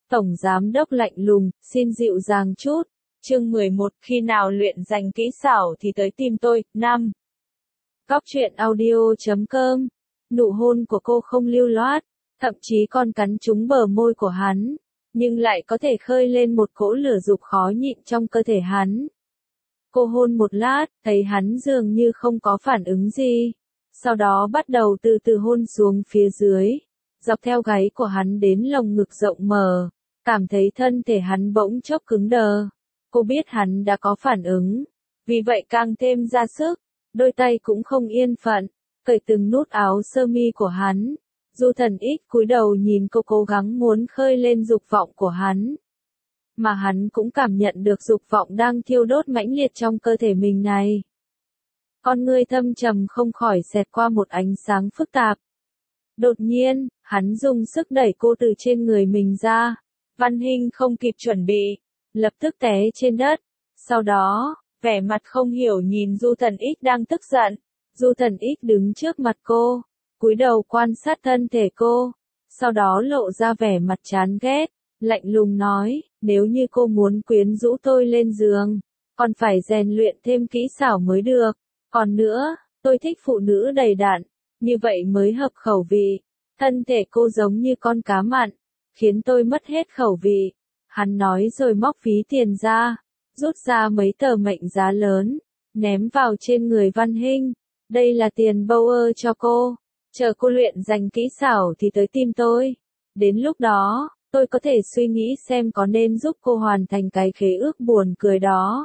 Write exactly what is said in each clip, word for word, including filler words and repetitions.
Tổng giám đốc lạnh lùng, xin dịu dàng chút. Chương mười một, khi nào luyện giành kỹ xảo thì tới tìm tôi. năm. Góc truyện audio chấm com. Nụ hôn của cô không lưu loát, thậm chí còn cắn trúng bờ môi của hắn, nhưng lại có thể khơi lên một cỗ lửa dục khó nhịn trong cơ thể hắn. Cô hôn một lát, thấy hắn dường như không có phản ứng gì, sau đó bắt đầu từ từ hôn xuống phía dưới, dọc theo gáy của hắn đến lồng ngực rộng mở, cảm thấy thân thể hắn bỗng chốc cứng đờ. Cô biết hắn đã có phản ứng, vì vậy càng thêm ra sức, đôi tay cũng không yên phận, cởi từng nút áo sơ mi của hắn. Du Thần X cúi đầu nhìn cô cố gắng muốn khơi lên dục vọng của hắn, mà hắn cũng cảm nhận được dục vọng đang thiêu đốt mãnh liệt trong cơ thể mình này. Con ngươi thâm trầm không khỏi xẹt qua một ánh sáng phức tạp. Đột nhiên, hắn dùng sức đẩy cô từ trên người mình ra. Văn Hinh không kịp chuẩn bị, lập tức té trên đất. Sau đó, vẻ mặt không hiểu nhìn Du Thần X đang tức giận. Du Thần X đứng trước mặt cô, cúi đầu quan sát thân thể cô, sau đó lộ ra vẻ mặt chán ghét, lạnh lùng nói, nếu như cô muốn quyến rũ tôi lên giường, còn phải rèn luyện thêm kỹ xảo mới được. Còn nữa, tôi thích phụ nữ đầy đặn, như vậy mới hợp khẩu vị. Thân thể cô giống như con cá mặn, khiến tôi mất hết khẩu vị. Hắn nói rồi móc ví tiền ra, rút ra mấy tờ mệnh giá lớn, ném vào trên người Văn Hinh. Đây là tiền Bauer cho cô, chờ cô luyện giành kỹ xảo thì tới tìm tôi. Đến lúc đó, tôi có thể suy nghĩ xem có nên giúp cô hoàn thành cái khế ước buồn cười đó.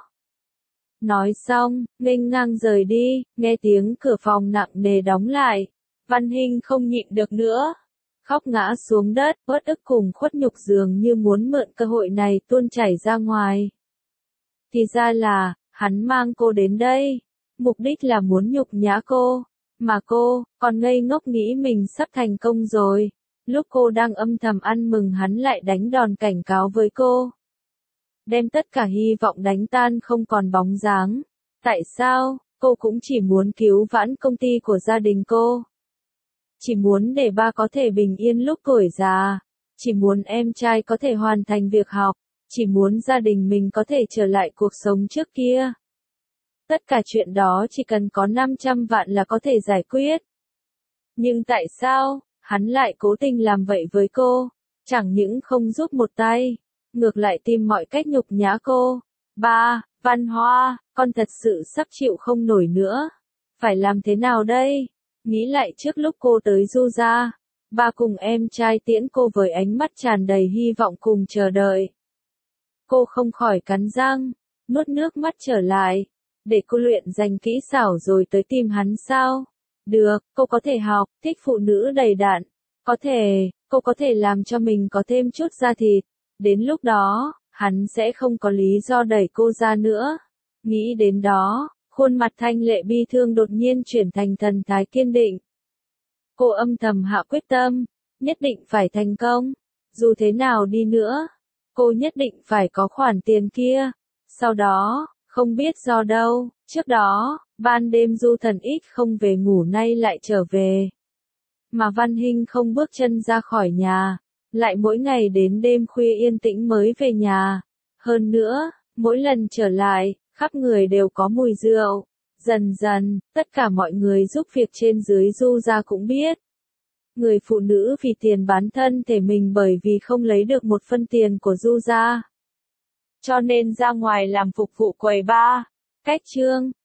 Nói xong, nghênh ngang rời đi, nghe tiếng cửa phòng nặng nề đóng lại. Văn Hinh không nhịn được nữa, khóc ngã xuống đất, uất ức cùng khuất nhục dường như muốn mượn cơ hội này tuôn chảy ra ngoài. Thì ra là, hắn mang cô đến đây, mục đích là muốn nhục nhã cô, mà cô, còn ngây ngốc nghĩ mình sắp thành công rồi. Lúc cô đang âm thầm ăn mừng hắn lại đánh đòn cảnh cáo với cô, đem tất cả hy vọng đánh tan không còn bóng dáng. Tại sao, cô cũng chỉ muốn cứu vãn công ty của gia đình cô. Chỉ muốn để ba có thể bình yên lúc tuổi già. Chỉ muốn em trai có thể hoàn thành việc học. Chỉ muốn gia đình mình có thể trở lại cuộc sống trước kia. Tất cả chuyện đó chỉ cần có năm trăm vạn là có thể giải quyết. Nhưng tại sao, hắn lại cố tình làm vậy với cô? Chẳng những không giúp một tay, ngược lại tìm mọi cách nhục nhã cô. Ba, Văn Hoa, con thật sự sắp chịu không nổi nữa. Phải làm thế nào đây? Nghĩ lại trước lúc cô tới Du gia, ba cùng em trai tiễn cô với ánh mắt tràn đầy hy vọng cùng chờ đợi. Cô không khỏi cắn răng, nuốt nước mắt trở lại. Để cô luyện giành kỹ xảo rồi tới tìm hắn sao? Được, cô có thể học, thích phụ nữ đầy đặn. Có thể, cô có thể làm cho mình có thêm chút da thịt. Đến lúc đó, hắn sẽ không có lý do đẩy cô ra nữa. Nghĩ đến đó, khuôn mặt Thanh Lệ bi thương đột nhiên chuyển thành thần thái kiên định. Cô âm thầm hạ quyết tâm, nhất định phải thành công. Dù thế nào đi nữa, cô nhất định phải có khoản tiền kia. Sau đó, không biết do đâu, trước đó, ban đêm Du Thần X không về ngủ nay lại trở về. Mà Văn Hinh không bước chân ra khỏi nhà, lại mỗi ngày đến đêm khuya yên tĩnh mới về nhà. Hơn nữa, mỗi lần trở lại, khắp người đều có mùi rượu. Dần dần, tất cả mọi người giúp việc trên dưới Du gia cũng biết. Người phụ nữ vì tiền bán thân thể mình bởi vì không lấy được một phân tiền của Du gia, cho nên ra ngoài làm phục vụ quầy bar, cách chương.